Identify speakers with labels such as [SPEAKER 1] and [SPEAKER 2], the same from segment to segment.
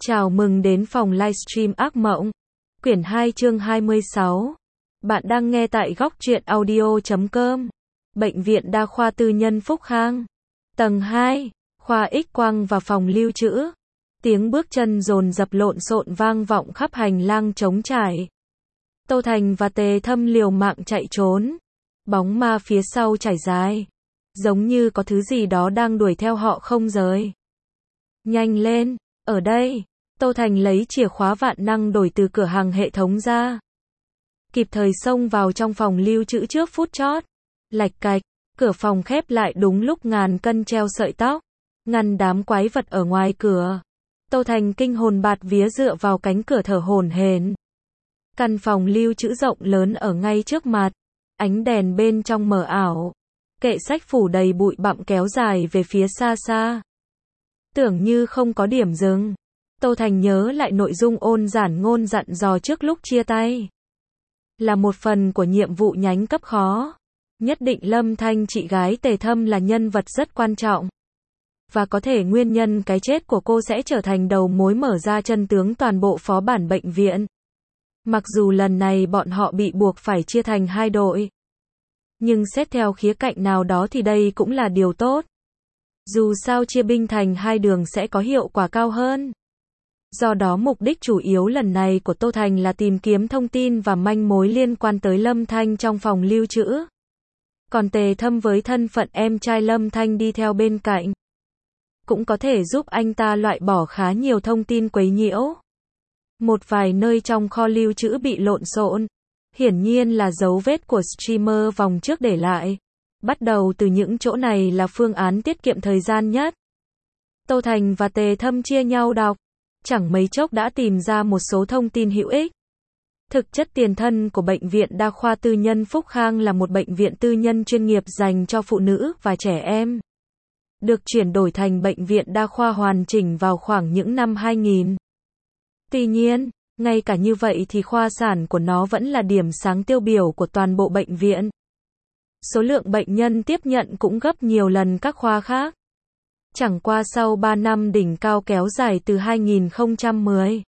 [SPEAKER 1] Chào mừng đến phòng livestream ác mộng. Quyển 2 chương 26. Bạn đang nghe tại góc truyện audio.com. Bệnh viện Đa khoa Tư nhân Phúc Khang. Tầng 2, khoa X-quang và phòng lưu trữ. Tiếng bước chân dồn dập lộn xộn vang vọng khắp hành lang trống trải. Tô Thành và Tề Thâm liều mạng chạy trốn. Bóng ma phía sau trải dài. Giống như có thứ gì đó đang đuổi theo họ không rời. Nhanh lên, ở đây. Tô Thành lấy chìa khóa vạn năng đổi từ cửa hàng hệ thống ra. Kịp thời xông vào trong phòng lưu trữ trước phút chót. Lạch cạch, cửa phòng khép lại đúng lúc ngàn cân treo sợi tóc. Ngăn đám quái vật ở ngoài cửa. Tô Thành kinh hồn bạt vía dựa vào cánh cửa thở hổn hển. Căn phòng lưu trữ rộng lớn ở ngay trước mặt. Ánh đèn bên trong mờ ảo. Kệ sách phủ đầy bụi bặm kéo dài về phía xa xa. Tưởng như không có điểm dừng. Tô Thành nhớ lại nội dung ôn giản ngôn dặn dò trước lúc chia tay. Là một phần của nhiệm vụ nhánh cấp khó. Nhất định Lâm Thanh chị gái Tề Thâm là nhân vật rất quan trọng. Và có thể nguyên nhân cái chết của cô sẽ trở thành đầu mối mở ra chân tướng toàn bộ phó bản bệnh viện. Mặc dù lần này bọn họ bị buộc phải chia thành hai đội. Nhưng xét theo khía cạnh nào đó thì đây cũng là điều tốt. Dù sao chia binh thành hai đường sẽ có hiệu quả cao hơn. Do đó mục đích chủ yếu lần này của Tô Thành là tìm kiếm thông tin và manh mối liên quan tới Lâm Thanh trong phòng lưu trữ. Còn Tề Thâm với thân phận em trai Lâm Thanh đi theo bên cạnh. Cũng có thể giúp anh ta loại bỏ khá nhiều thông tin quấy nhiễu. Một vài nơi trong kho lưu trữ bị lộn xộn. Hiển nhiên là dấu vết của streamer vòng trước để lại. Bắt đầu từ những chỗ này là phương án tiết kiệm thời gian nhất. Tô Thành và Tề Thâm chia nhau đọc. Chẳng mấy chốc đã tìm ra một số thông tin hữu ích. Thực chất tiền thân của Bệnh viện Đa khoa Tư nhân Phúc Khang là một bệnh viện tư nhân chuyên nghiệp dành cho phụ nữ và trẻ em. Được chuyển đổi thành bệnh viện đa khoa hoàn chỉnh vào khoảng những năm 2000. Tuy nhiên, ngay cả như vậy thì khoa sản của nó vẫn là điểm sáng tiêu biểu của toàn bộ bệnh viện. Số lượng bệnh nhân tiếp nhận cũng gấp nhiều lần các khoa khác. Chẳng qua sau 3 năm đỉnh cao kéo dài từ 2010,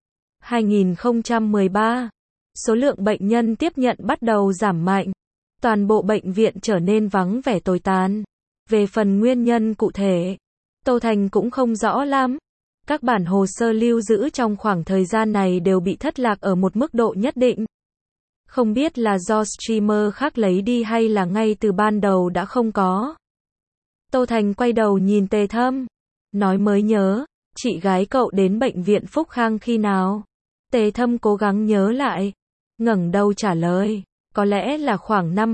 [SPEAKER 1] 2013, số lượng bệnh nhân tiếp nhận bắt đầu giảm mạnh. Toàn bộ bệnh viện trở nên vắng vẻ tồi tàn. Về phần nguyên nhân cụ thể, Tô Thành cũng không rõ lắm. Các bản hồ sơ lưu giữ trong khoảng thời gian này đều bị thất lạc ở một mức độ nhất định. Không biết là do streamer khác lấy đi hay là ngay từ ban đầu đã không có. Tô Thành quay đầu nhìn Tề Thâm. Nói mới nhớ, chị gái cậu đến bệnh viện Phúc Khang khi nào? Tề Thâm cố gắng nhớ lại. Ngẩng đầu trả lời. Có lẽ là khoảng năm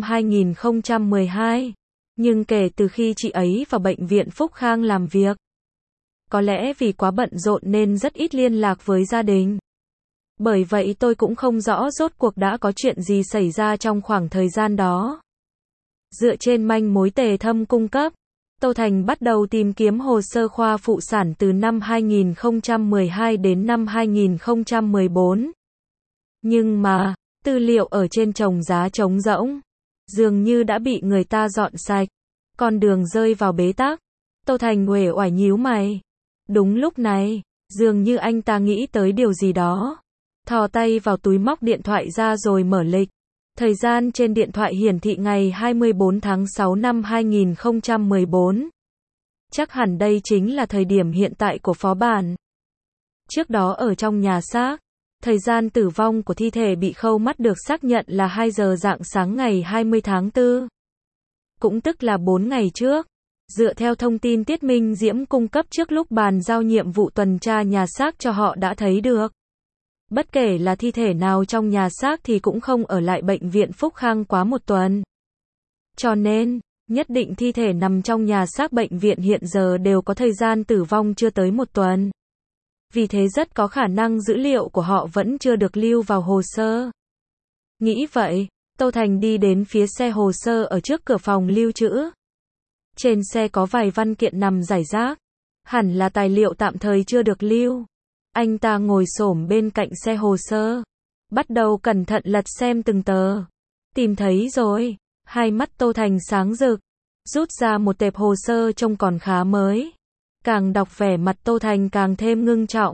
[SPEAKER 1] 2012. Nhưng kể từ khi chị ấy vào bệnh viện Phúc Khang làm việc. Có lẽ vì quá bận rộn nên rất ít liên lạc với gia đình. Bởi vậy tôi cũng không rõ rốt cuộc đã có chuyện gì xảy ra trong khoảng thời gian đó. Dựa trên manh mối Tề Thâm cung cấp, Tô Thành bắt đầu tìm kiếm hồ sơ khoa phụ sản từ năm 2012 đến năm 2014. Nhưng mà, tư liệu ở trên chồng giá trống rỗng. Dường như đã bị người ta dọn sạch. Con đường rơi vào bế tắc. Tô Thành uể oải nhíu mày. Đúng lúc này, dường như anh ta nghĩ tới điều gì đó. Thò tay vào túi móc điện thoại ra rồi mở lịch. Thời gian trên điện thoại hiển thị ngày 24 tháng 6 năm 2014. Chắc hẳn đây chính là thời điểm hiện tại của phó bản. Trước đó ở trong nhà xác, thời gian tử vong của thi thể bị khâu mắt được xác nhận là 2 giờ rạng sáng ngày 20 tháng 4. Cũng tức là 4 ngày trước. Dựa theo thông tin Tiết Minh Diễm cung cấp trước lúc bàn giao nhiệm vụ tuần tra nhà xác cho họ đã thấy được. Bất kể là thi thể nào trong nhà xác thì cũng không ở lại bệnh viện Phúc Khang quá một tuần. Cho nên, nhất định thi thể nằm trong nhà xác bệnh viện hiện giờ đều có thời gian tử vong chưa tới một tuần. Vì thế rất có khả năng dữ liệu của họ vẫn chưa được lưu vào hồ sơ. Nghĩ vậy, Tô Thành đi đến phía xe hồ sơ ở trước cửa phòng lưu trữ. Trên xe có vài văn kiện nằm rải rác. Hẳn là tài liệu tạm thời chưa được lưu. Anh ta ngồi xổm bên cạnh xe hồ sơ. Bắt đầu cẩn thận lật xem từng tờ. Tìm thấy rồi. Hai mắt Tô Thành sáng rực. Rút ra một tệp hồ sơ trông còn khá mới. Càng đọc vẻ mặt Tô Thành càng thêm ngưng trọng.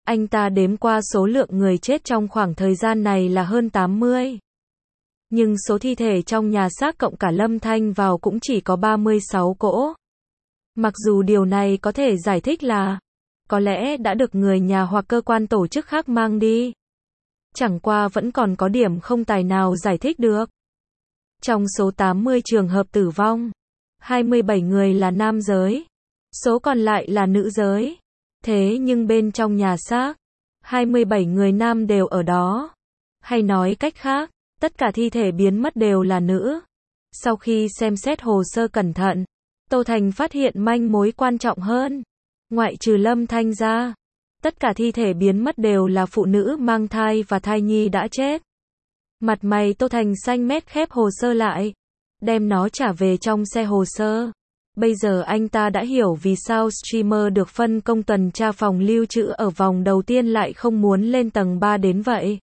[SPEAKER 1] Anh ta đếm qua số lượng người chết trong khoảng thời gian này là hơn 80. Nhưng số thi thể trong nhà xác cộng cả Lâm Thanh vào cũng chỉ có 36 cỗ. Mặc dù điều này có thể giải thích là có lẽ đã được người nhà hoặc cơ quan tổ chức khác mang đi. Chẳng qua vẫn còn có điểm không tài nào giải thích được. Trong số 80 trường hợp tử vong, 27 người là nam giới, số còn lại là nữ giới. Thế nhưng bên trong nhà xác, 27 người nam đều ở đó. Hay nói cách khác, tất cả thi thể biến mất đều là nữ. Sau khi xem xét hồ sơ cẩn thận, Tô Thành phát hiện manh mối quan trọng hơn. Ngoại trừ Lâm Thanh ra, tất cả thi thể biến mất đều là phụ nữ mang thai và thai nhi đã chết. Mặt mày Tô Thành xanh mét khép hồ sơ lại, đem nó trả về trong xe hồ sơ. Bây giờ anh ta đã hiểu vì sao streamer được phân công tuần tra phòng lưu trữ ở vòng đầu tiên lại không muốn lên tầng 3 đến vậy.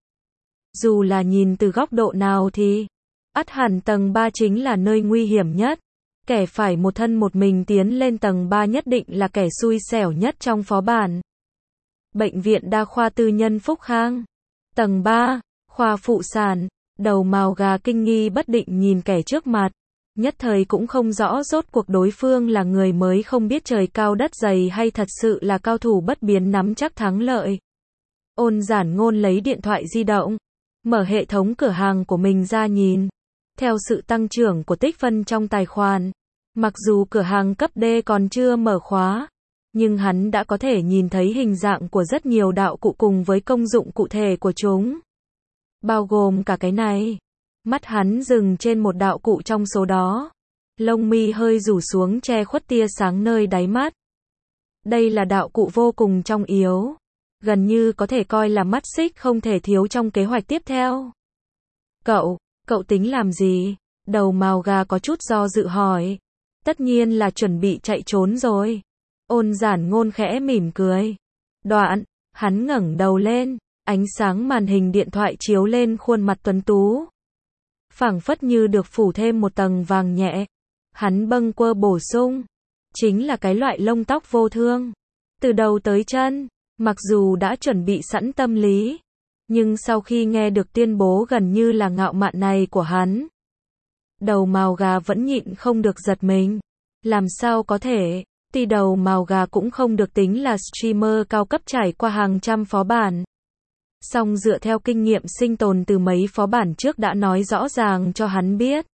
[SPEAKER 1] Dù là nhìn từ góc độ nào thì, ắt hẳn tầng 3 chính là nơi nguy hiểm nhất. Kẻ phải một thân một mình tiến lên tầng 3 nhất định là kẻ xui xẻo nhất trong phó bản. Bệnh viện đa khoa tư nhân Phúc Khang. Tầng 3, khoa phụ sản. Đầu mào gà kinh nghi bất định nhìn kẻ trước mặt. Nhất thời cũng không rõ rốt cuộc đối phương là người mới không biết trời cao đất dày hay thật sự là cao thủ bất biến nắm chắc thắng lợi. Ôn Giản Ngôn lấy điện thoại di động, mở hệ thống cửa hàng của mình ra nhìn. Theo sự tăng trưởng của tích phân trong tài khoản, mặc dù cửa hàng cấp D còn chưa mở khóa, nhưng hắn đã có thể nhìn thấy hình dạng của rất nhiều đạo cụ cùng với công dụng cụ thể của chúng. Bao gồm cả cái này. Mắt hắn dừng trên một đạo cụ trong số đó. Lông mi hơi rủ xuống che khuất tia sáng nơi đáy mắt. Đây là đạo cụ vô cùng trọng yếu. Gần như có thể coi là mắt xích không thể thiếu trong kế hoạch tiếp theo. Cậu tính làm gì? Đầu mào gà có chút do dự hỏi. Tất nhiên là chuẩn bị chạy trốn rồi. Ôn Giản Ngôn khẽ mỉm cười. Đoạn, hắn ngẩng đầu lên, ánh sáng màn hình điện thoại chiếu lên khuôn mặt tuấn tú. Phảng phất như được phủ thêm một tầng vàng nhẹ. Hắn bâng quơ bổ sung. Chính là cái loại lông tóc vô thương. Từ đầu tới chân, mặc dù đã chuẩn bị sẵn tâm lý, nhưng sau khi nghe được tuyên bố gần như là ngạo mạn này của hắn, đầu mào gà vẫn nhịn không được giật mình. Làm sao có thể, tuy đầu mào gà cũng không được tính là streamer cao cấp trải qua hàng trăm phó bản. Song dựa theo kinh nghiệm sinh tồn từ mấy phó bản trước đã nói rõ ràng cho hắn biết.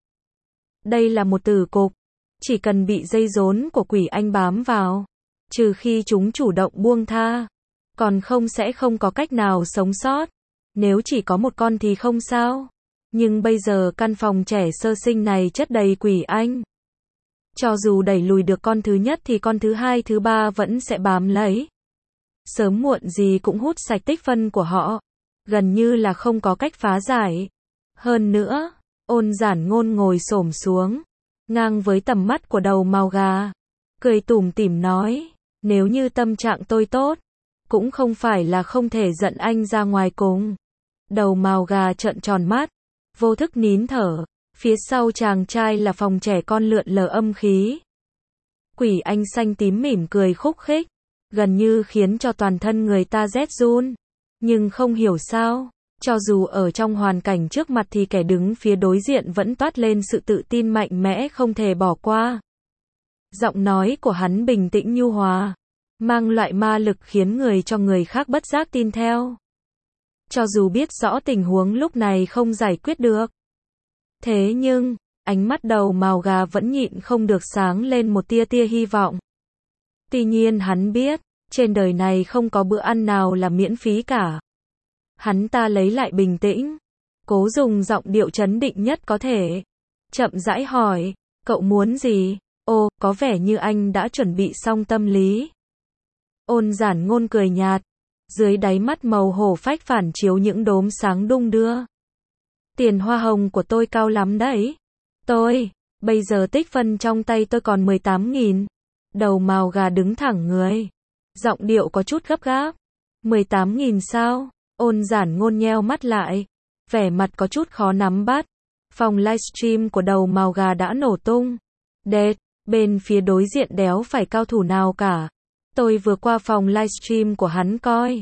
[SPEAKER 1] Đây là một tử cục, chỉ cần bị dây rốn của quỷ anh bám vào, trừ khi chúng chủ động buông tha, còn sẽ không có cách nào sống sót. Nếu chỉ có một con thì không sao. Nhưng bây giờ căn phòng trẻ sơ sinh này chất đầy quỷ anh. Cho dù đẩy lùi được con thứ nhất thì con thứ hai thứ ba vẫn sẽ bám lấy. Sớm muộn gì cũng hút sạch tích phân của họ. Gần như là không có cách phá giải. Hơn nữa, Ôn Giản Ngôn ngồi xổm xuống, ngang với tầm mắt của đầu mào gà. Cười tủm tỉm nói, nếu như tâm trạng tôi tốt, cũng không phải là không thể dẫn anh ra ngoài cùng. Đầu mào gà trợn tròn mắt, vô thức nín thở. Phía sau chàng trai là phòng trẻ con lượn lờ âm khí. Quỷ anh xanh tím mỉm cười khúc khích, gần như khiến cho toàn thân người ta rét run. Nhưng không hiểu sao, cho dù ở trong hoàn cảnh trước mặt thì kẻ đứng phía đối diện vẫn toát lên sự tự tin mạnh mẽ không thể bỏ qua. Giọng nói của hắn bình tĩnh nhu hòa, mang loại ma lực khiến người cho người khác bất giác tin theo. Cho dù biết rõ tình huống lúc này không giải quyết được. Thế nhưng, ánh mắt đầu mào gà vẫn nhịn không được sáng lên một tia tia hy vọng. Tuy nhiên hắn biết, trên đời này không có bữa ăn nào là miễn phí cả. Hắn ta lấy lại bình tĩnh, cố dùng giọng điệu trấn định nhất có thể. Chậm rãi hỏi, cậu muốn gì? Ồ, có vẻ như anh đã chuẩn bị xong tâm lý. Ôn Giản Ngôn cười nhạt, dưới đáy mắt màu hổ phách phản chiếu những đốm sáng đung đưa. Tiền hoa hồng của tôi cao lắm đấy. Bây giờ tích phân trong tay tôi còn 18.000. Đầu mào gà đứng thẳng người. Giọng điệu có chút gấp gáp. 18.000 sao? Ôn Giản Ngôn nheo mắt lại. Vẻ mặt có chút khó nắm bắt. Phòng livestream của đầu mào gà đã nổ tung. Đệt, bên phía đối diện đéo phải cao thủ nào cả. Tôi vừa qua phòng livestream của hắn coi.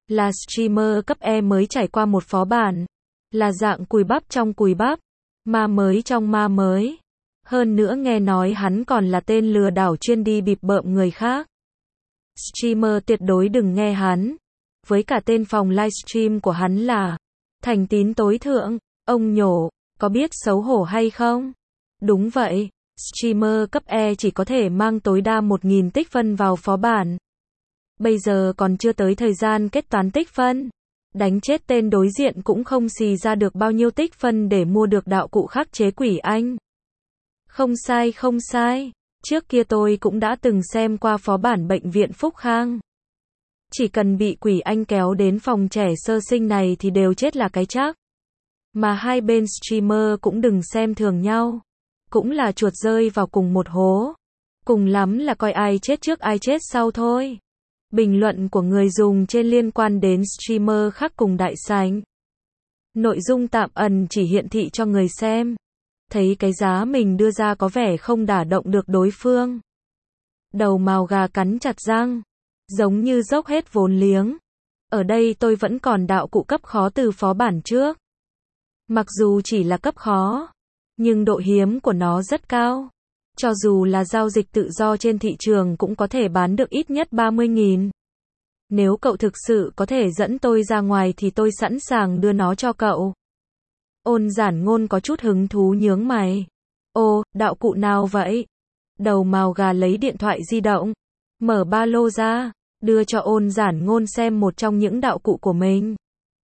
[SPEAKER 1] Là streamer cấp E mới trải qua một phó bản. Là dạng cùi bắp trong cùi bắp. Ma mới trong ma mới. Hơn nữa nghe nói hắn còn là tên lừa đảo chuyên đi bịp bợm người khác. Streamer tuyệt đối đừng nghe hắn. Với cả tên phòng livestream của hắn là Thành Tín Tối Thượng. Ông nhổ, có biết xấu hổ hay không? Đúng vậy, streamer cấp E chỉ có thể mang tối đa 1.000 tích phân vào phó bản. Bây giờ còn chưa tới thời gian kết toán tích phân. Đánh chết tên đối diện cũng không xì ra được bao nhiêu tích phân để mua được đạo cụ khắc chế quỷ anh. Không sai không sai, trước kia tôi cũng đã từng xem qua phó bản bệnh viện Phúc Khang. Chỉ cần bị quỷ anh kéo đến phòng trẻ sơ sinh này thì đều chết là cái chắc. Mà hai bên streamer cũng đừng xem thường nhau. Cũng là chuột rơi vào cùng một hố. Cùng lắm là coi ai chết trước ai chết sau thôi. Bình luận của người dùng trên liên quan đến streamer khác cùng đại sảnh. Nội dung tạm ẩn chỉ hiển thị cho người xem. Thấy cái giá mình đưa ra có vẻ không đả động được đối phương. Đầu mào gà cắn chặt răng. Giống như dốc hết vốn liếng. Ở đây tôi vẫn còn đạo cụ cấp khó từ phó bản trước. Mặc dù chỉ là cấp khó, nhưng độ hiếm của nó rất cao. Cho dù là giao dịch tự do trên thị trường cũng có thể bán được ít nhất 30.000. Nếu cậu thực sự có thể dẫn tôi ra ngoài thì tôi sẵn sàng đưa nó cho cậu. Ôn Giản Ngôn có chút hứng thú nhướng mày. Ô, đạo cụ nào vậy? Đầu mào gà lấy điện thoại di động, mở ba lô ra, đưa cho Ôn Giản Ngôn xem một trong những đạo cụ của mình.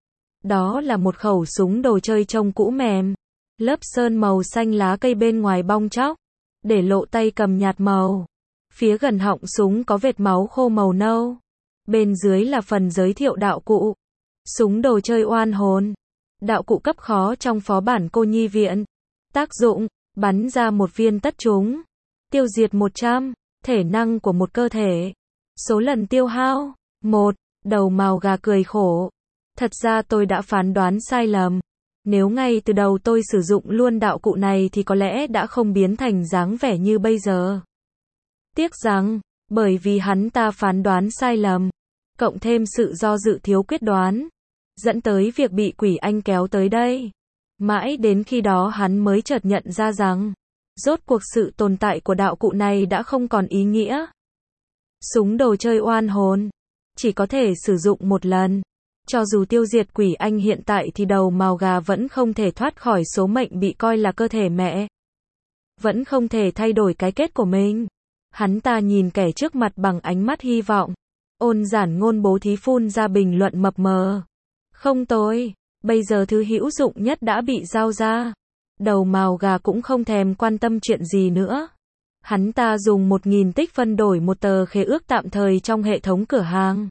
[SPEAKER 1] Đó là một khẩu súng đồ chơi trông cũ mềm. Lớp sơn màu xanh lá cây bên ngoài bong tróc, để lộ tay cầm nhạt màu. Phía gần họng súng có vệt máu khô màu nâu. Bên dưới là phần giới thiệu đạo cụ. Súng đồ chơi oan hồn. Đạo cụ cấp khó trong phó bản cô nhi viện. Tác dụng, bắn ra một viên tất trúng. Tiêu diệt 100, thể năng của một cơ thể. Số lần tiêu hao, 1, đầu mào gà cười khổ. Thật ra tôi đã phán đoán sai lầm. Nếu ngay từ đầu tôi sử dụng luôn đạo cụ này thì có lẽ đã không biến thành dáng vẻ như bây giờ. Tiếc rằng, bởi vì hắn ta phán đoán sai lầm, cộng thêm sự do dự thiếu quyết đoán, dẫn tới việc bị quỷ anh kéo tới đây. Mãi đến khi đó hắn mới chợt nhận ra rằng, rốt cuộc sự tồn tại của đạo cụ này đã không còn ý nghĩa. Súng đồ chơi oan hồn, chỉ có thể sử dụng một lần. Cho dù tiêu diệt quỷ anh hiện tại thì đầu mào gà vẫn không thể thoát khỏi số mệnh bị coi là cơ thể mẹ. Vẫn không thể thay đổi cái kết của mình. Hắn ta nhìn kẻ trước mặt bằng ánh mắt hy vọng. Ôn Giản Ngôn bố thí phun ra bình luận mập mờ. Không tôi, bây giờ thứ hữu dụng nhất đã bị giao ra. Đầu mào gà cũng không thèm quan tâm chuyện gì nữa. Hắn ta dùng 1.000 tích phân đổi một tờ khế ước tạm thời trong hệ thống cửa hàng.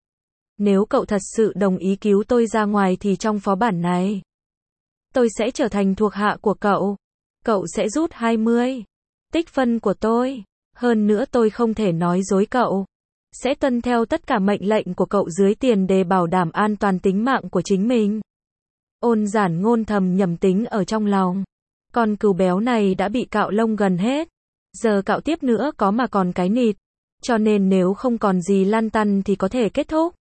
[SPEAKER 1] Nếu cậu thật sự đồng ý cứu tôi ra ngoài thì trong phó bản này, tôi sẽ trở thành thuộc hạ của cậu. Cậu sẽ rút 20 tích phân của tôi. Hơn nữa tôi không thể nói dối cậu. Sẽ tuân theo tất cả mệnh lệnh của cậu dưới tiền để bảo đảm an toàn tính mạng của chính mình. Ôn Giản Ngôn thầm nhẩm tính ở trong lòng. Con cừu béo này đã bị cạo lông gần hết. Giờ cạo tiếp nữa có mà còn cái nịt. Cho nên nếu không còn gì lăn tăn thì có thể kết thúc.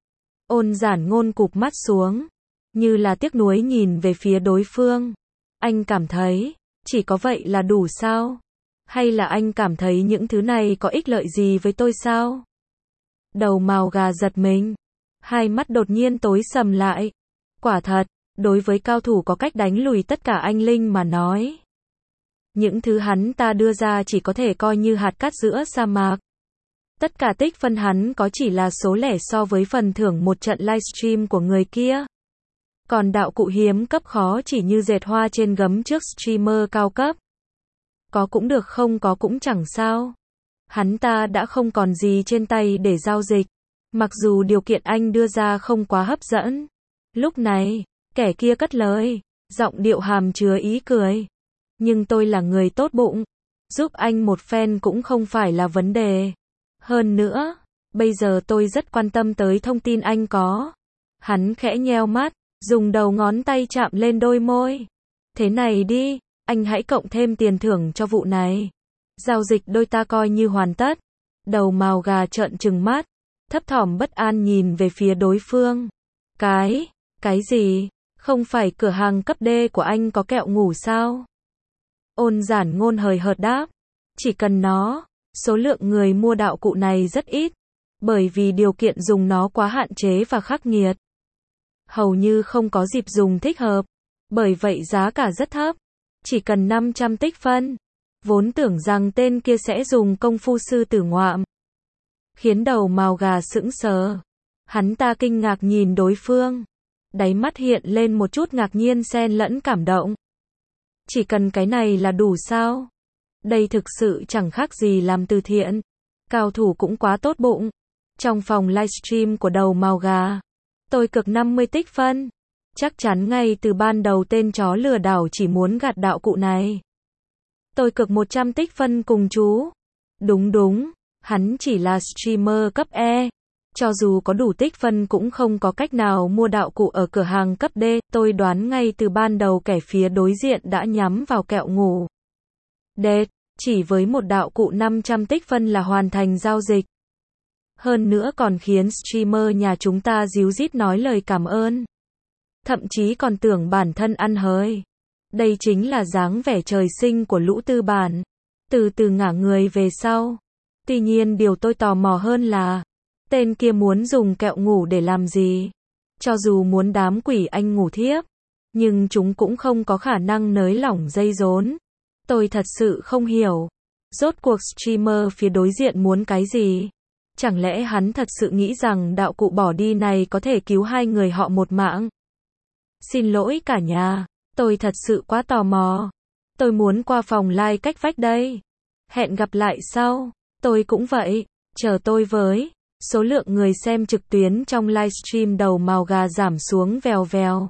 [SPEAKER 1] Ôn Giản Ngôn cụp mắt xuống, như là tiếc nuối nhìn về phía đối phương. Anh cảm thấy, chỉ có vậy là đủ sao? Hay là anh cảm thấy những thứ này có ích lợi gì với tôi sao? Đầu mào gà giật mình, hai mắt đột nhiên tối sầm lại. Quả thật, đối với cao thủ có cách đánh lùi tất cả anh linh mà nói, những thứ hắn ta đưa ra chỉ có thể coi như hạt cát giữa sa mạc. Tất cả tích phân hắn có chỉ là số lẻ so với phần thưởng một trận livestream của người kia. Còn đạo cụ hiếm cấp khó chỉ như dệt hoa trên gấm trước streamer cao cấp. Có cũng được không có cũng chẳng sao. Hắn ta đã không còn gì trên tay để giao dịch. Mặc dù điều kiện anh đưa ra không quá hấp dẫn. Lúc này, kẻ kia cất lời, giọng điệu hàm chứa ý cười. Nhưng tôi là người tốt bụng. Giúp anh một phen cũng không phải là vấn đề. Hơn nữa, bây giờ tôi rất quan tâm tới thông tin anh có. Hắn khẽ nheo mắt, dùng đầu ngón tay chạm lên đôi môi. Thế này đi, anh hãy cộng thêm tiền thưởng cho vụ này. Giao dịch đôi ta coi như hoàn tất. Đầu mào gà trợn trừng mắt. thấp thỏm bất an nhìn về phía đối phương. Cái gì? Không phải cửa hàng cấp D của anh có kẹo ngủ sao? Ôn Giản Ngôn hời hợt đáp. Chỉ cần nó, số lượng người mua đạo cụ này rất ít, bởi vì điều kiện dùng nó quá hạn chế và khắc nghiệt. Hầu như không có dịp dùng thích hợp, bởi vậy giá cả rất thấp, chỉ cần 500 tích phân. Vốn tưởng rằng tên kia sẽ dùng công phu sư tử ngoạm, khiến đầu mào gà sững sờ. Hắn ta kinh ngạc nhìn đối phương, đáy mắt hiện lên một chút ngạc nhiên xen lẫn cảm động. Chỉ cần cái này là đủ sao? Đây thực sự chẳng khác gì làm từ thiện. Cao thủ cũng quá tốt bụng. Trong phòng livestream của đầu mào gà, tôi cực 50 tích phân. Chắc chắn ngay từ ban đầu tên chó lừa đảo chỉ muốn gạt đạo cụ này. Tôi cực 100 tích phân cùng chú. Đúng, hắn chỉ là streamer cấp E. Cho dù có đủ tích phân cũng không có cách nào mua đạo cụ ở cửa hàng cấp D. Tôi đoán ngay từ ban đầu kẻ phía đối diện đã nhắm vào kẹo ngủ. Đệt, chỉ với một đạo cụ 500 tích phân là hoàn thành giao dịch. Hơn nữa còn khiến streamer nhà chúng ta díu dít nói lời cảm ơn. Thậm chí còn tưởng bản thân ăn hời. Đây chính là dáng vẻ trời sinh của lũ tư bản. Từ từ ngả người về sau. Tuy nhiên điều tôi tò mò hơn là tên kia muốn dùng kẹo ngủ để làm gì? Cho dù muốn đám quỷ anh ngủ thiếp, nhưng chúng cũng không có khả năng nới lỏng dây rốn. Tôi thật sự không hiểu. Rốt cuộc streamer phía đối diện muốn cái gì? Chẳng lẽ hắn thật sự nghĩ rằng đạo cụ bỏ đi này có thể cứu hai người họ một mạng? Xin lỗi cả nhà, tôi thật sự quá tò mò. Tôi muốn qua phòng live cách vách đây. Hẹn gặp lại sau. Tôi cũng vậy, chờ tôi với. Số lượng người xem trực tuyến trong livestream đầu mào gà giảm xuống vèo vèo.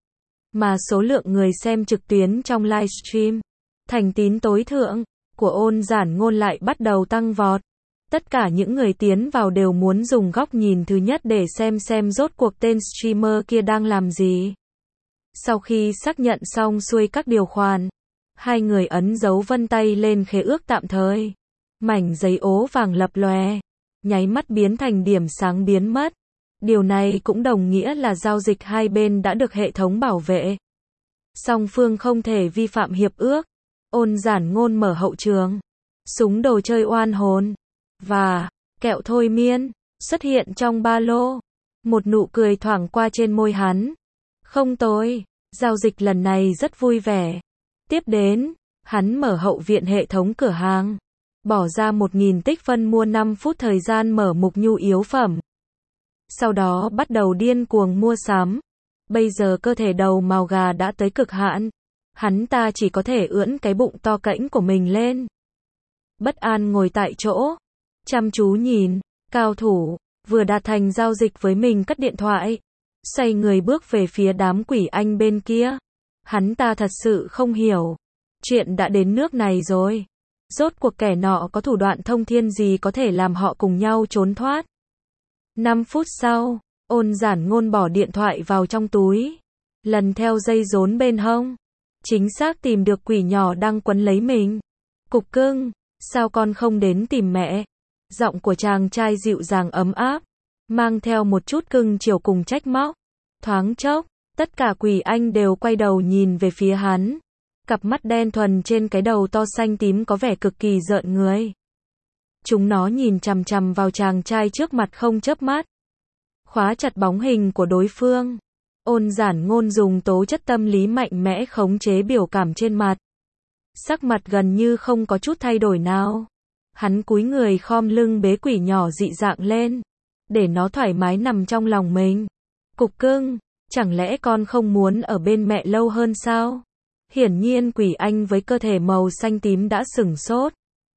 [SPEAKER 1] Mà số lượng người xem trực tuyến trong livestream, thành tín tối thượng, của Ôn Giản Ngôn lại bắt đầu tăng vọt. Tất cả những người tiến vào đều muốn dùng góc nhìn thứ nhất để xem rốt cuộc tên streamer kia đang làm gì. Sau khi xác nhận xong xuôi các điều khoản, hai người ấn dấu vân tay lên khế ước tạm thời. Mảnh giấy ố vàng lập lòe, nháy mắt biến thành điểm sáng biến mất. Điều này cũng đồng nghĩa là giao dịch hai bên đã được hệ thống bảo vệ. Song phương không thể vi phạm hiệp ước. Ôn Giản Ngôn mở hậu trường. Súng đồ chơi oan hồn và kẹo thôi miên xuất hiện trong ba lô. Một nụ cười thoảng qua trên môi hắn. Không tồi, giao dịch lần này rất vui vẻ. Tiếp đến, hắn mở hậu viện hệ thống cửa hàng. Bỏ ra 1.000 tích phân mua 5 phút thời gian mở mục nhu yếu phẩm. Sau đó bắt đầu điên cuồng mua sắm. Bây giờ cơ thể đầu mào gà đã tới cực hạn. Hắn ta chỉ có thể ưỡn cái bụng to cãnh của mình lên. Bất an ngồi tại chỗ, chăm chú nhìn, cao thủ, vừa đạt thành giao dịch với mình cất điện thoại. Xoay người bước về phía đám quỷ anh bên kia. Hắn ta thật sự không hiểu. Chuyện đã đến nước này rồi. Rốt cuộc kẻ nọ có thủ đoạn thông thiên gì có thể làm họ cùng nhau trốn thoát. 5 phút sau, Ôn Giản Ngôn bỏ điện thoại vào trong túi. Lần theo dây rốn bên hông. Chính xác tìm được quỷ nhỏ đang quấn lấy mình. Cục cưng, sao con không đến tìm mẹ? Giọng của chàng trai dịu dàng ấm áp, mang theo một chút cưng chiều cùng trách móc. Thoáng chốc, tất cả quỷ anh đều quay đầu nhìn về phía hắn. Cặp mắt đen thuần trên cái đầu to xanh tím có vẻ cực kỳ rợn người. Chúng nó nhìn chằm chằm vào chàng trai trước mặt không chớp mắt. Khóa chặt bóng hình của đối phương. Ôn Giản Ngôn dùng tố chất tâm lý mạnh mẽ khống chế biểu cảm trên mặt. Sắc mặt gần như không có chút thay đổi nào. Hắn cúi người khom lưng bế quỷ nhỏ dị dạng lên, để nó thoải mái nằm trong lòng mình. Cục cưng, chẳng lẽ con không muốn ở bên mẹ lâu hơn sao? Hiển nhiên quỷ anh với cơ thể màu xanh tím đã sửng sốt.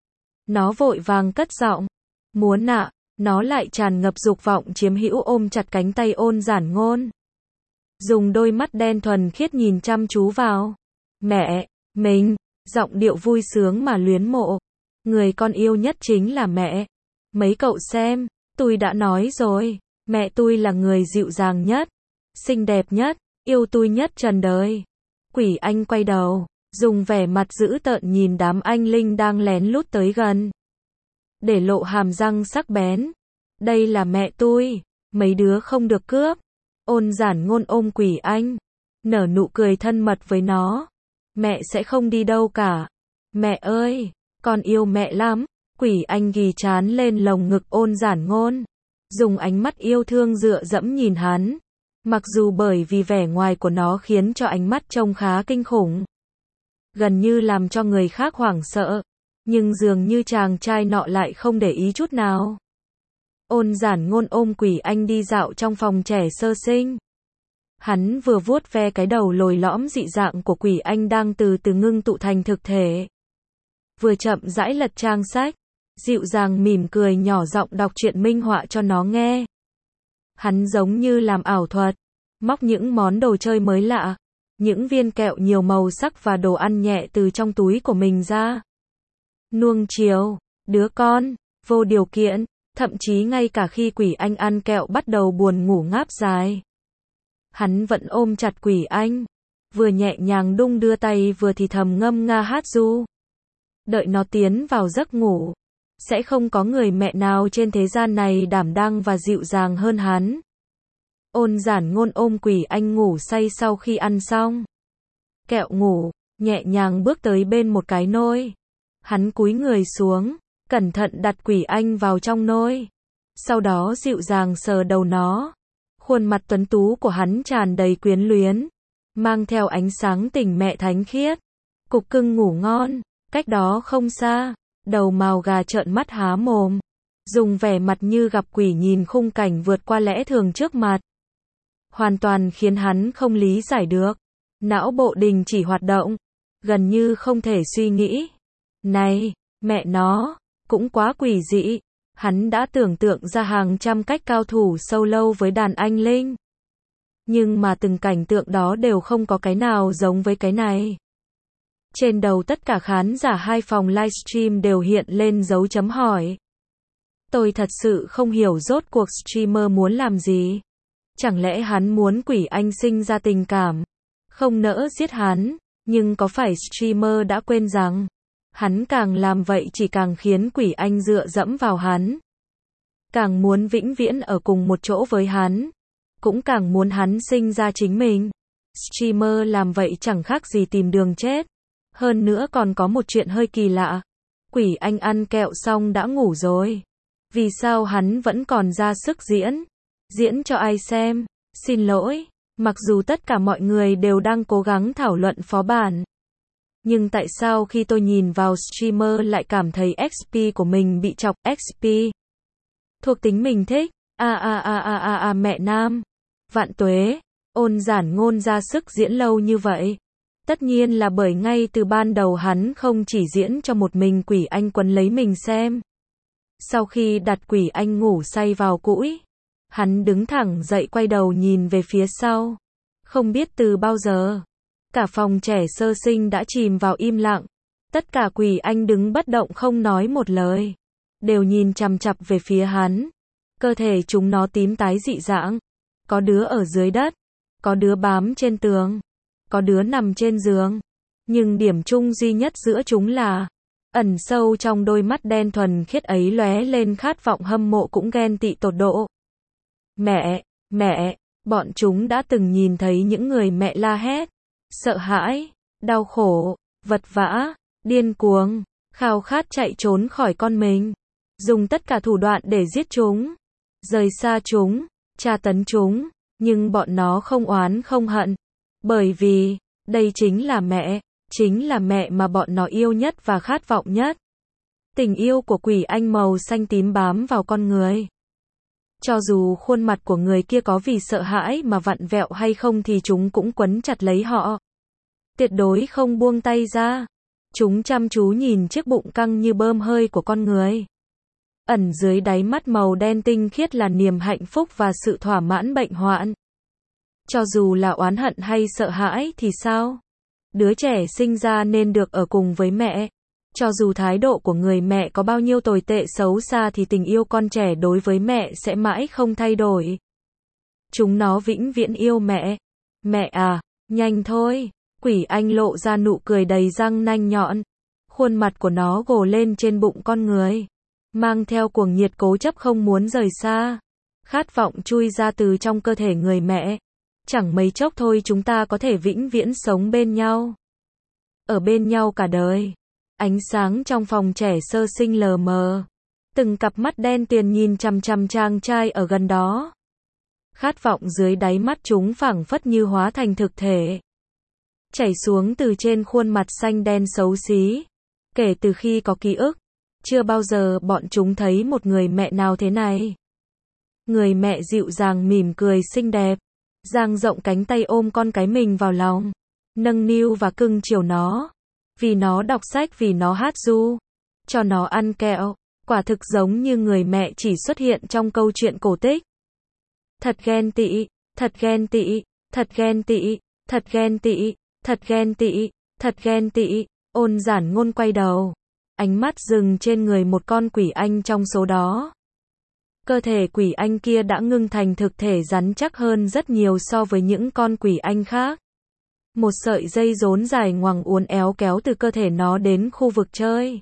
[SPEAKER 1] Nó vội vàng cất giọng. Muốn ạ, nó lại tràn ngập dục vọng chiếm hữu ôm chặt cánh tay Ôn Giản Ngôn. Dùng đôi mắt đen thuần khiết nhìn chăm chú vào. Mẹ, mình, giọng điệu vui sướng mà luyến mộ. Người con yêu nhất chính là mẹ. Mấy cậu xem, tôi đã nói rồi, mẹ tôi là người dịu dàng nhất, xinh đẹp nhất, yêu tôi nhất trần đời. Quỷ anh quay đầu, dùng vẻ mặt dữ tợn nhìn đám anh linh đang lén lút tới gần. Để lộ hàm răng sắc bén. Đây là mẹ tôi, mấy đứa không được cướp. Ôn Giản Ngôn ôm Quỷ Anh, nở nụ cười thân mật với nó. Mẹ sẽ không đi đâu cả. Mẹ ơi, con yêu mẹ lắm. Quỷ Anh ghì trán lên lồng ngực Ôn Giản Ngôn, dùng ánh mắt yêu thương dựa dẫm nhìn hắn. Mặc dù bởi vì vẻ ngoài của nó khiến cho ánh mắt trông khá kinh khủng, gần như làm cho người khác hoảng sợ, nhưng dường như chàng trai nọ lại không để ý chút nào. Ôn Giản Ngôn ôm Quỷ Anh đi dạo trong phòng trẻ sơ sinh. Hắn vừa vuốt ve cái đầu lồi lõm dị dạng của Quỷ Anh đang từ từ ngưng tụ thành thực thể, vừa chậm rãi lật trang sách, dịu dàng mỉm cười nhỏ giọng đọc truyện minh họa cho nó nghe. Hắn giống như làm ảo thuật, móc những món đồ chơi mới lạ, những viên kẹo nhiều màu sắc và đồ ăn nhẹ từ trong túi của mình ra. Nuông chiều đứa con, vô điều kiện, thậm chí ngay cả khi Quỷ Anh ăn kẹo bắt đầu buồn ngủ ngáp dài, hắn vẫn ôm chặt Quỷ Anh, vừa nhẹ nhàng đung đưa tay vừa thì thầm ngâm nga hát ru. Đợi nó tiến vào giấc ngủ, sẽ không có người mẹ nào trên thế gian này đảm đang và dịu dàng hơn hắn. Ôn Giản Ngôn ôm Quỷ Anh ngủ say sau khi ăn xong kẹo ngủ, nhẹ nhàng bước tới bên một cái nôi. Hắn cúi người xuống, cẩn thận đặt Quỷ Anh vào trong nôi, sau đó dịu dàng sờ đầu nó. Khuôn mặt tuấn tú của hắn tràn đầy quyến luyến, mang theo ánh sáng tình mẹ thánh khiết. Cục cưng ngủ ngon. Cách đó không xa, đầu mào gà trợn mắt há mồm, dùng vẻ mặt như gặp quỷ nhìn khung cảnh vượt qua lẽ thường trước mặt, hoàn toàn khiến hắn không lý giải được. Não bộ đình chỉ hoạt động, gần như không thể suy nghĩ. Này, mẹ nó, cũng quá quỷ dị. Hắn đã tưởng tượng ra hàng trăm cách cao thủ solo với đàn anh linh, nhưng mà từng cảnh tượng đó đều không có cái nào giống với cái này. Trên đầu tất cả khán giả hai phòng livestream đều hiện lên dấu chấm hỏi. Tôi thật sự không hiểu rốt cuộc streamer muốn làm gì. Chẳng lẽ hắn muốn Quỷ Anh sinh ra tình cảm, không nỡ giết hắn, nhưng có phải streamer đã quên rằng, hắn càng làm vậy chỉ càng khiến Quỷ Anh dựa dẫm vào hắn, càng muốn vĩnh viễn ở cùng một chỗ với hắn, cũng càng muốn hắn sinh ra chính mình. Streamer làm vậy chẳng khác gì tìm đường chết. Hơn nữa còn có một chuyện hơi kỳ lạ. Quỷ Anh ăn kẹo xong đã ngủ rồi. Vì sao hắn vẫn còn ra sức diễn? Diễn cho ai xem? Xin lỗi, mặc dù tất cả mọi người đều đang cố gắng thảo luận phó bản, nhưng tại sao khi tôi nhìn vào streamer lại cảm thấy XP của mình bị chọc? XP thuộc tính mình thích. Mẹ nam. Vạn tuế. Ôn Giản Ngôn ra sức diễn lâu như vậy, tất nhiên là bởi ngay từ ban đầu hắn không chỉ diễn cho một mình Quỷ Anh quấn lấy mình xem. Sau khi đặt Quỷ Anh ngủ say vào cũi, hắn đứng thẳng dậy quay đầu nhìn về phía sau. Không biết từ bao giờ, cả phòng trẻ sơ sinh đã chìm vào im lặng. Tất cả Quỷ Anh đứng bất động không nói một lời, đều nhìn chằm chằm về phía hắn. Cơ thể chúng nó tím tái dị dạng, có đứa ở dưới đất, có đứa bám trên tường, có đứa nằm trên giường, nhưng điểm chung duy nhất giữa chúng là, ẩn sâu trong đôi mắt đen thuần khiết ấy lóe lên khát vọng hâm mộ cũng ghen tị tột độ. Mẹ, bọn chúng đã từng nhìn thấy những người mẹ la hét, sợ hãi, đau khổ, vật vã, điên cuồng, khao khát chạy trốn khỏi con mình, dùng tất cả thủ đoạn để giết chúng, rời xa chúng, tra tấn chúng, nhưng bọn nó không oán không hận. Bởi vì, đây chính là mẹ mà bọn nó yêu nhất và khát vọng nhất. Tình yêu của Quỷ Anh màu xanh tím bám vào con người. Cho dù khuôn mặt của người kia có vì sợ hãi mà vặn vẹo hay không thì chúng cũng quấn chặt lấy họ. Tuyệt đối không buông tay ra. Chúng chăm chú nhìn chiếc bụng căng như bơm hơi của con người. Ẩn dưới đáy mắt màu đen tinh khiết là niềm hạnh phúc và sự thỏa mãn bệnh hoạn. Cho dù là oán hận hay sợ hãi thì sao? Đứa trẻ sinh ra nên được ở cùng với mẹ. Cho dù thái độ của người mẹ có bao nhiêu tồi tệ xấu xa thì tình yêu con trẻ đối với mẹ sẽ mãi không thay đổi. Chúng nó vĩnh viễn yêu mẹ. Mẹ à, nhanh thôi. Quỷ Anh lộ ra nụ cười đầy răng nanh nhọn. Khuôn mặt của nó gồ lên trên bụng con người. mang theo cuồng nhiệt cố chấp không muốn rời xa. Khát vọng chui ra từ trong cơ thể người mẹ. Chẳng mấy chốc thôi chúng ta có thể vĩnh viễn sống bên nhau. Ở bên nhau cả đời. Ánh sáng trong phòng trẻ sơ sinh lờ mờ. Từng cặp mắt đen tuyền nhìn chằm chằm chàng trai ở gần đó. Khát vọng dưới đáy mắt chúng phảng phất như hóa thành thực thể. Chảy xuống từ trên khuôn mặt xanh đen xấu xí. Kể từ khi có ký ức, chưa bao giờ bọn chúng thấy một người mẹ nào thế này. Người mẹ dịu dàng mỉm cười xinh đẹp, dang rộng cánh tay ôm con cái mình vào lòng, nâng niu và cưng chiều nó. Vì nó đọc sách, vì nó hát ru, cho nó ăn kẹo. Quả thực giống như người mẹ chỉ xuất hiện trong câu chuyện cổ tích. Thật ghen tị, thật ghen tị, thật ghen tị, thật ghen tị, thật ghen tị, thật ghen tị. Ôn Giản Ngôn quay đầu, ánh mắt dừng trên người một con quỷ anh trong số đó. Cơ thể quỷ anh kia đã ngưng thành thực thể rắn chắc hơn rất nhiều so với những con quỷ anh khác. Một sợi dây rốn dài ngoằng uốn éo kéo từ cơ thể nó đến khu vực chơi,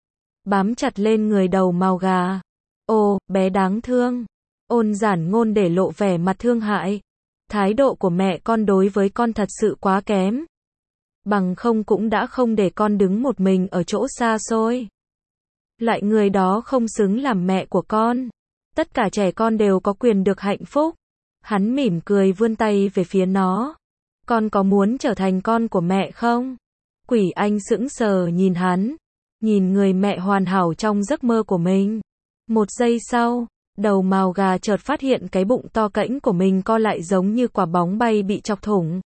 [SPEAKER 1] bám chặt lên người đầu màu gà. Ô, bé đáng thương. Ôn Giản Ngôn để lộ vẻ mặt thương hại. Thái độ của mẹ con đối với con thật sự quá kém. Bằng không cũng đã không để con đứng một mình ở chỗ xa xôi. Lại người đó không xứng làm mẹ của con. Tất cả trẻ con đều có quyền được hạnh phúc. Hắn mỉm cười vươn tay về phía nó. Con có muốn trở thành con của mẹ không? Quỷ anh sững sờ nhìn hắn. Nhìn người mẹ hoàn hảo trong giấc mơ của mình. Một giây sau, đầu màu gà chợt phát hiện cái bụng to cẫng của mình co lại giống như quả bóng bay bị chọc thủng.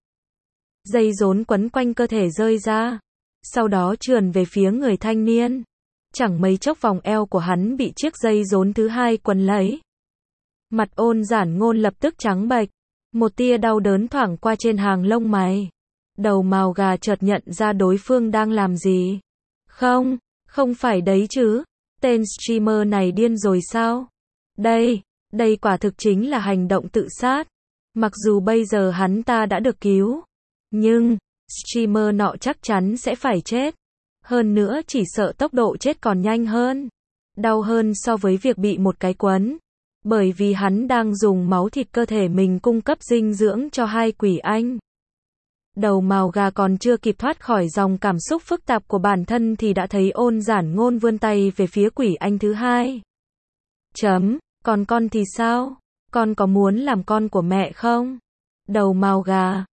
[SPEAKER 1] Dây rốn quấn quanh cơ thể rơi ra. Sau đó trườn về phía người thanh niên. Chẳng mấy chốc vòng eo của hắn bị chiếc dây rốn thứ hai quấn lấy. Mặt Ôn Giản Ngôn lập tức trắng bệch. Một tia đau đớn thoảng qua trên hàng lông mày. Đầu màu gà chợt nhận ra đối phương đang làm gì. Không, không phải đấy chứ. Tên streamer này điên rồi sao? Đây quả thực chính là hành động tự sát. Mặc dù bây giờ hắn ta đã được cứu, nhưng streamer nọ chắc chắn sẽ phải chết. Hơn nữa chỉ sợ tốc độ chết còn nhanh hơn. Đau hơn so với việc bị một cái quấn. Bởi vì hắn đang dùng máu thịt cơ thể mình cung cấp dinh dưỡng cho hai quỷ anh. Đầu màu gà còn chưa kịp thoát khỏi dòng cảm xúc phức tạp của bản thân thì đã thấy Ôn Giản Ngôn vươn tay về phía quỷ anh thứ hai. Còn con thì sao? Con có muốn làm con của mẹ không? Đầu màu gà,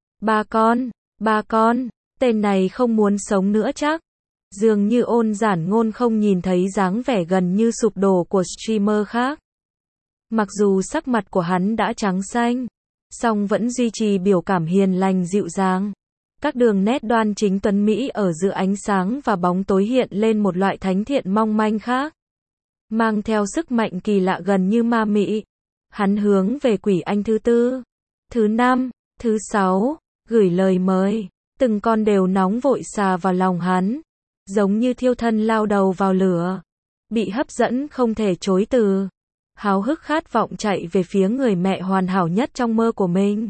[SPEAKER 1] ba con, tên này không muốn sống nữa chắc. Dường như Ôn Giản Ngôn không nhìn thấy dáng vẻ gần như sụp đổ của streamer khác. Mặc dù sắc mặt của hắn đã trắng xanh, song vẫn duy trì biểu cảm hiền lành dịu dàng. Các đường nét đoan chính tuấn mỹ ở giữa ánh sáng và bóng tối hiện lên một loại thánh thiện mong manh khác. Mang theo sức mạnh kỳ lạ gần như ma mị. Hắn hướng về quỷ anh thứ tư, thứ năm, thứ sáu, gửi lời mời. Từng con đều nóng vội xà vào lòng hắn. Giống như thiêu thân lao đầu vào lửa. Bị hấp dẫn không thể chối từ. Háo hức khát vọng chạy về phía người mẹ hoàn hảo nhất trong mơ của mình.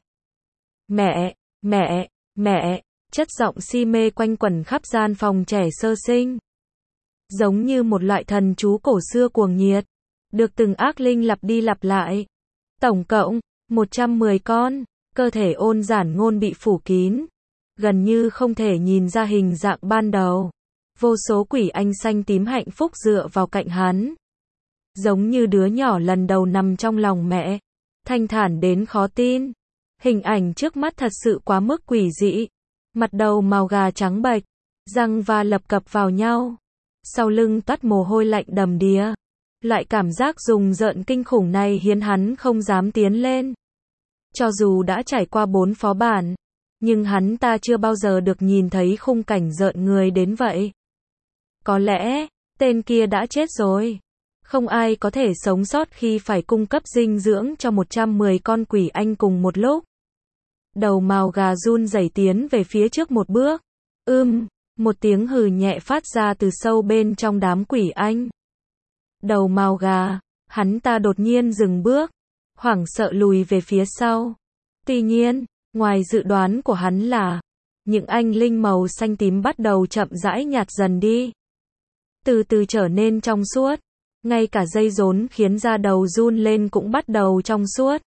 [SPEAKER 1] Mẹ, chất giọng si mê quanh quẩn khắp gian phòng trẻ sơ sinh. Giống như một loại thần chú cổ xưa cuồng nhiệt, được từng ác linh lặp đi lặp lại. Tổng cộng, 110 con, cơ thể Ôn Giản Ngôn bị phủ kín. Gần như không thể nhìn ra hình dạng ban đầu. Vô số quỷ anh xanh tím hạnh phúc dựa vào cạnh hắn. Giống như đứa nhỏ lần đầu nằm trong lòng mẹ. Thanh thản đến khó tin. Hình ảnh trước mắt thật sự quá mức quỷ dị. Mặt đầu màu gà trắng bệch, răng và lập cập vào nhau. Sau lưng toát mồ hôi lạnh đầm đìa. Loại cảm giác rùng rợn kinh khủng này khiến hắn không dám tiến lên. Cho dù đã trải qua 4 phó bản, nhưng hắn ta chưa bao giờ được nhìn thấy khung cảnh rợn người đến vậy. Có lẽ, tên kia đã chết rồi. Không ai có thể sống sót khi phải cung cấp dinh dưỡng cho 110 con quỷ anh cùng một lúc. Đầu màu gà run rẩy tiến về phía trước một bước. Một tiếng hừ nhẹ phát ra từ sâu bên trong đám quỷ anh. Đầu màu gà, hắn ta đột nhiên dừng bước, hoảng sợ lùi về phía sau. Tuy nhiên, ngoài dự đoán của hắn là, những anh linh màu xanh tím bắt đầu chậm rãi nhạt dần đi. Từ từ trở nên trong suốt. Ngay cả dây rốn khiến da đầu run lên cũng bắt đầu trong suốt.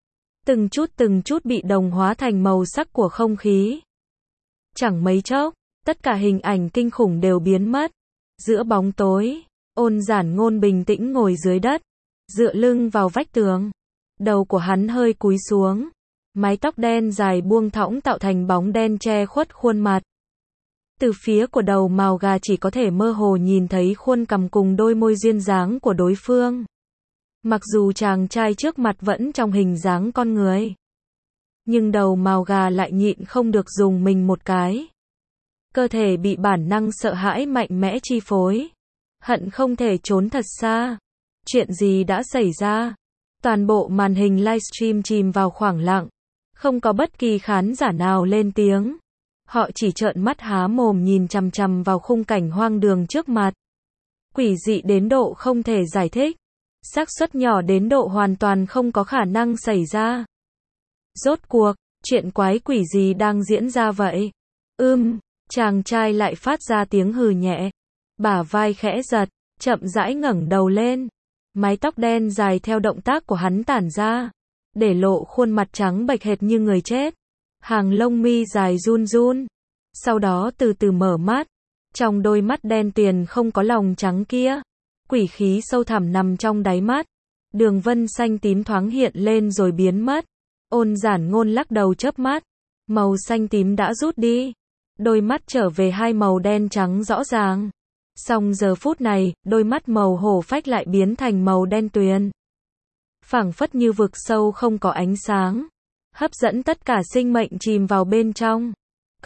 [SPEAKER 1] Từng chút bị đồng hóa thành màu sắc của không khí. Chẳng mấy chốc, tất cả hình ảnh kinh khủng đều biến mất. Giữa bóng tối, Ôn Giản Ngôn bình tĩnh ngồi dưới đất, dựa lưng vào vách tường. Đầu của hắn hơi cúi xuống, mái tóc đen dài buông thõng tạo thành bóng đen che khuất khuôn mặt. Từ phía của đầu mào gà chỉ có thể mơ hồ nhìn thấy khuôn cằm cùng đôi môi duyên dáng của đối phương. Mặc dù chàng trai trước mặt vẫn trong hình dáng con người, nhưng đầu mào gà lại nhịn không được dùng mình một cái. Cơ thể bị bản năng sợ hãi mạnh mẽ chi phối. Hận không thể trốn thật xa. Chuyện gì đã xảy ra? Toàn bộ màn hình livestream chìm vào khoảng lặng. Không có bất kỳ khán giả nào lên tiếng. Họ chỉ trợn mắt há mồm nhìn chằm chằm vào khung cảnh hoang đường trước mặt. Quỷ dị đến độ không thể giải thích. Xác suất nhỏ đến độ hoàn toàn không có khả năng xảy ra. Rốt cuộc, chuyện quái quỷ gì đang diễn ra vậy? Chàng trai lại phát ra tiếng hừ nhẹ. Bả vai khẽ giật, chậm rãi ngẩng đầu lên. Mái tóc đen dài theo động tác của hắn tản ra, để lộ khuôn mặt trắng bệch hệt như người chết. Hàng lông mi dài run run. Sau đó từ từ mở mắt. Trong đôi mắt đen tuyền không có lòng trắng kia, quỷ khí sâu thẳm nằm trong đáy mắt. Đường vân xanh tím thoáng hiện lên rồi biến mất. Ôn Giản Ngôn lắc đầu chớp mắt. Màu xanh tím đã rút đi. Đôi mắt trở về hai màu đen trắng rõ ràng. Song giờ phút này, đôi mắt màu hổ phách lại biến thành màu đen tuyền. Phảng phất như vực sâu không có ánh sáng. Hấp dẫn tất cả sinh mệnh chìm vào bên trong.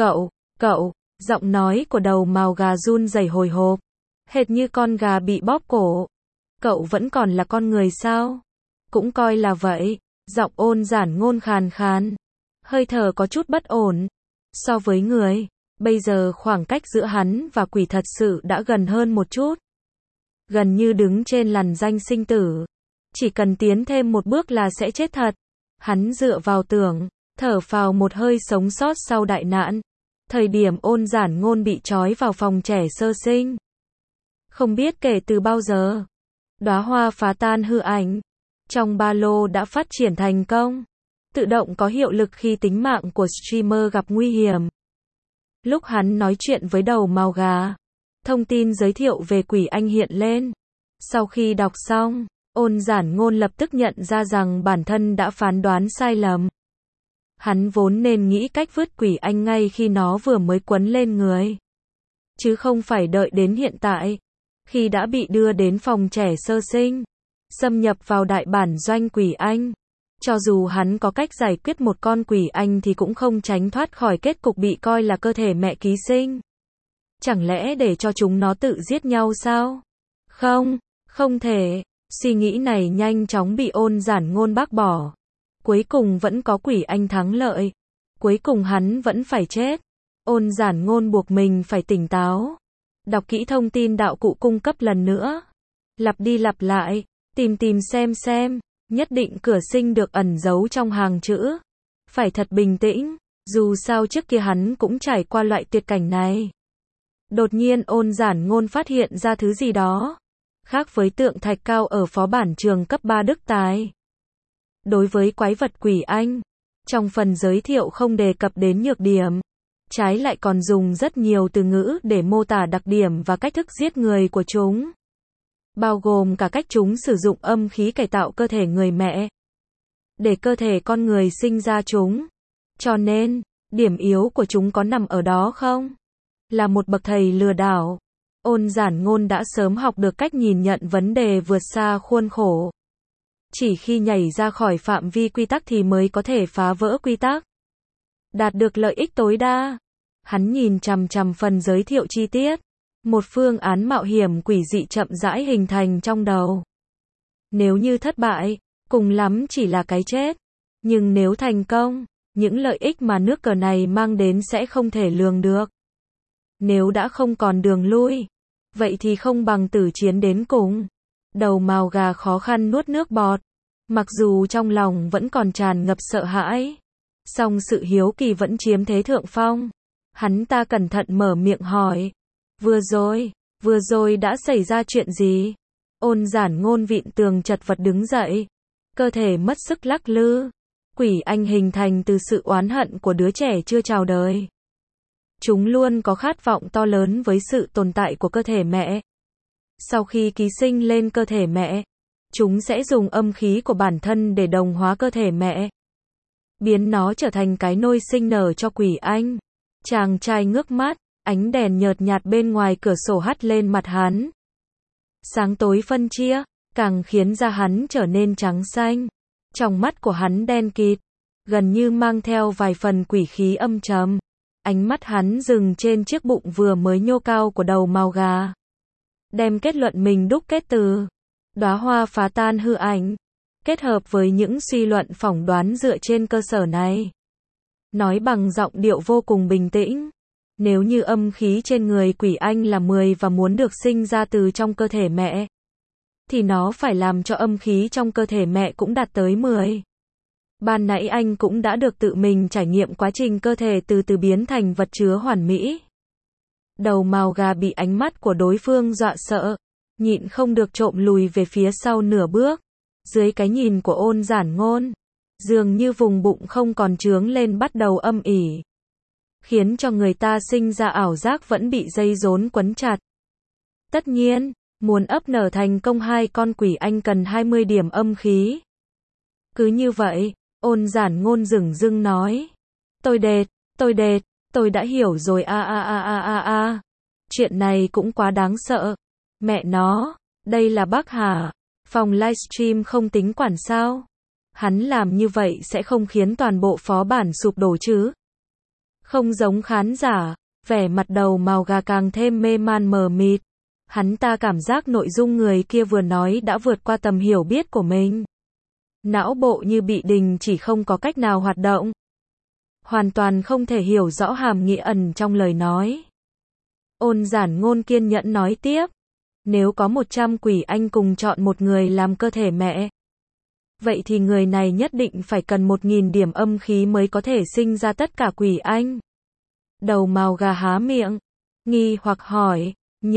[SPEAKER 1] Cậu, giọng nói của đầu mào gà run rẩy hồi hộp. Hệt như con gà bị bóp cổ. Cậu vẫn còn là con người sao? Cũng coi là vậy. Giọng Ôn Giản Ngôn khàn khàn. Hơi thở có chút bất ổn. So với người, bây giờ khoảng cách giữa hắn và quỷ thật sự đã gần hơn một chút. Gần như đứng trên lằn ranh sinh tử. Chỉ cần tiến thêm một bước là sẽ chết thật. Hắn dựa vào tường, thở phào một hơi sống sót sau đại nạn. Thời điểm Ôn Giản Ngôn bị trói vào phòng trẻ sơ sinh. Không biết kể từ bao giờ, đóa hoa phá tan hư ảnh. Trong ba lô đã phát triển thành công. Tự động có hiệu lực khi tính mạng của streamer gặp nguy hiểm. Lúc hắn nói chuyện với đầu mào gà, thông tin giới thiệu về quỷ anh hiện lên. Sau khi đọc xong, Ôn Giản Ngôn lập tức nhận ra rằng bản thân đã phán đoán sai lầm. Hắn vốn nên nghĩ cách vứt quỷ anh ngay khi nó vừa mới quấn lên người, chứ không phải đợi đến hiện tại, khi đã bị đưa đến phòng trẻ sơ sinh, xâm nhập vào đại bản doanh quỷ anh. Cho dù hắn có cách giải quyết một con quỷ anh thì cũng không tránh thoát khỏi kết cục bị coi là cơ thể mẹ ký sinh. Chẳng lẽ để cho chúng nó tự giết nhau sao? Không thể. Suy nghĩ này nhanh chóng bị Ôn Giản Ngôn bác bỏ. Cuối cùng vẫn có quỷ anh thắng lợi. Cuối cùng hắn vẫn phải chết. Ôn Giản Ngôn buộc mình phải tỉnh táo. Đọc kỹ thông tin đạo cụ cung cấp lần nữa. Lặp đi lặp lại, tìm xem. Nhất định cửa sinh được ẩn giấu trong hàng chữ. Phải thật bình tĩnh, dù sao trước kia hắn cũng trải qua loại tuyệt cảnh này. Đột nhiên Ôn Giản Ngôn phát hiện ra thứ gì đó. Khác với tượng thạch cao ở phó bản trường cấp 3 Đức Tài. Đối với quái vật quỷ anh, trong phần giới thiệu không đề cập đến nhược điểm. Trái lại còn dùng rất nhiều từ ngữ để mô tả đặc điểm và cách thức giết người của chúng. Bao gồm cả cách chúng sử dụng âm khí cải tạo cơ thể người mẹ, để cơ thể con người sinh ra chúng. Cho nên, điểm yếu của chúng có nằm ở đó không? Là một bậc thầy lừa đảo, Ôn Giản Ngôn đã sớm học được cách nhìn nhận vấn đề vượt xa khuôn khổ. Chỉ khi nhảy ra khỏi phạm vi quy tắc thì mới có thể phá vỡ quy tắc, đạt được lợi ích tối đa. Hắn nhìn chằm chằm phần giới thiệu chi tiết. Một phương án mạo hiểm quỷ dị chậm rãi hình thành trong đầu. Nếu như thất bại, cùng lắm chỉ là cái chết. Nhưng nếu thành công, những lợi ích mà nước cờ này mang đến sẽ không thể lường được. Nếu đã không còn đường lui, vậy thì không bằng tử chiến đến cùng. Đầu mào gà khó khăn nuốt nước bọt. Mặc dù trong lòng vẫn còn tràn ngập sợ hãi, song sự hiếu kỳ vẫn chiếm thế thượng phong. Hắn ta cẩn thận mở miệng hỏi. Vừa rồi đã xảy ra chuyện gì? Ôn Giản Ngôn vịn tường chật vật đứng dậy. Cơ thể mất sức lắc lư. Quỷ anh hình thành từ sự oán hận của đứa trẻ chưa chào đời. Chúng luôn có khát vọng to lớn với sự tồn tại của cơ thể mẹ. Sau khi ký sinh lên cơ thể mẹ, chúng sẽ dùng âm khí của bản thân để đồng hóa cơ thể mẹ, biến nó trở thành cái nôi sinh nở cho quỷ anh. Chàng trai ngước mắt, ánh đèn nhợt nhạt bên ngoài cửa sổ hắt lên mặt hắn. Sáng tối phân chia, càng khiến da hắn trở nên trắng xanh. Trong mắt của hắn đen kịt, gần như mang theo vài phần quỷ khí âm trầm. Ánh mắt hắn dừng trên chiếc bụng vừa mới nhô cao của đầu màu gà. Đem kết luận mình đúc kết từ đóa hoa phá tan hư ảnh, kết hợp với những suy luận phỏng đoán dựa trên cơ sở này. Nói bằng giọng điệu vô cùng bình tĩnh. Nếu như âm khí trên người quỷ anh là 10 và muốn được sinh ra từ trong cơ thể mẹ, thì nó phải làm cho âm khí trong cơ thể mẹ cũng đạt tới 10. Ban nãy anh cũng đã được tự mình trải nghiệm quá trình cơ thể từ từ biến thành vật chứa hoàn mỹ. Đầu màu gà bị ánh mắt của đối phương dọa sợ, nhịn không được trộm lùi về phía sau nửa bước. Dưới cái nhìn của Ôn Giản Ngôn, dường như vùng bụng không còn trướng lên bắt đầu âm ỉ, khiến cho người ta sinh ra ảo giác vẫn bị dây rốn quấn chặt. Tất nhiên, muốn ấp nở thành công hai con quỷ anh cần 20 điểm âm khí. Cứ như vậy, Ôn Giản Ngôn dửng dưng nói. Tôi đã hiểu rồi Chuyện này cũng quá đáng sợ. Mẹ nó, đây là Bắc Hà. Phòng livestream không tính quản sao? Hắn làm như vậy sẽ không khiến toàn bộ phó bản sụp đổ chứ? Không giống khán giả, vẻ mặt đầu màu gà càng thêm mê man mờ mịt. Hắn ta cảm giác nội dung người kia vừa nói đã vượt qua tầm hiểu biết của mình. Não bộ như bị đình chỉ không có cách nào hoạt động. Hoàn toàn không thể hiểu rõ hàm nghĩa ẩn trong lời nói. Ôn Giản Ngôn kiên nhẫn nói tiếp. Nếu có 100 quỷ anh cùng chọn một người làm cơ thể mẹ, vậy thì người này nhất định phải cần 1000 điểm âm khí mới có thể sinh ra tất cả quỷ anh. Đầu màu gà há miệng, nghi hoặc hỏi,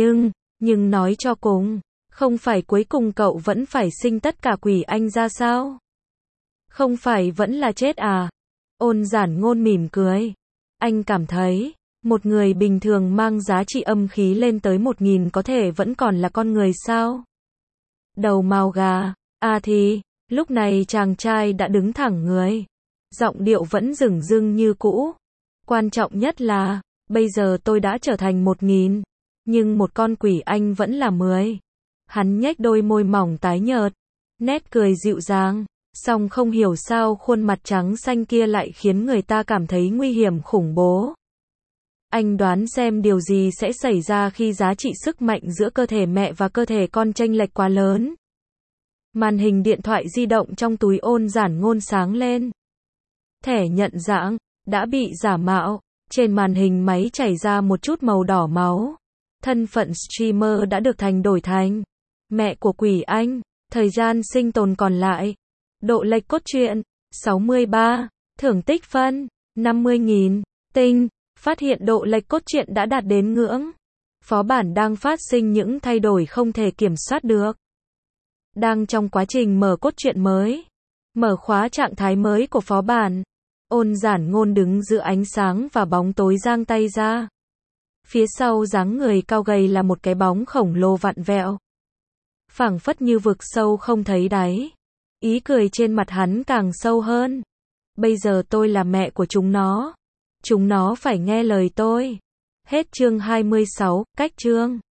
[SPEAKER 1] nhưng nói cho cùng, không phải cuối cùng cậu vẫn phải sinh tất cả quỷ anh ra sao? Không phải vẫn là chết à? Ôn Giản Ngôn mỉm cười. Anh cảm thấy, một người bình thường mang giá trị âm khí lên tới 1000 có thể vẫn còn là con người sao? Đầu màu gà, thì, lúc này chàng trai đã đứng thẳng người. Giọng điệu vẫn dửng dưng như cũ. Quan trọng nhất là, bây giờ tôi đã trở thành 1000, nhưng một con quỷ anh vẫn là 10. Hắn nhếch đôi môi mỏng tái nhợt, nét cười dịu dàng, song không hiểu sao khuôn mặt trắng xanh kia lại khiến người ta cảm thấy nguy hiểm khủng bố. Anh đoán xem điều gì sẽ xảy ra khi giá trị sức mạnh giữa cơ thể mẹ và cơ thể con chênh lệch quá lớn. Màn hình điện thoại di động trong túi Ôn Giản Ngôn sáng lên. Thẻ nhận dạng đã bị giả mạo, trên màn hình máy chảy ra một chút màu đỏ máu. Thân phận streamer đã được đổi thành mẹ của quỷ anh, thời gian sinh tồn còn lại, độ lệch cốt truyện 63, thưởng tích phân 50.000, tinh, phát hiện độ lệch cốt truyện đã đạt đến ngưỡng. Phó bản đang phát sinh những thay đổi không thể kiểm soát được. Đang trong quá trình mở cốt truyện mới, mở khóa trạng thái mới của phó bản. Ôn Giản Ngôn đứng giữa ánh sáng và bóng tối giang tay ra. Phía sau dáng người cao gầy là một cái bóng khổng lồ vặn vẹo, phảng phất như vực sâu không thấy đáy. Ý cười trên mặt hắn càng sâu hơn. Bây giờ tôi là mẹ của chúng nó. Chúng nó phải nghe lời tôi. Hết chương 26, cách chương.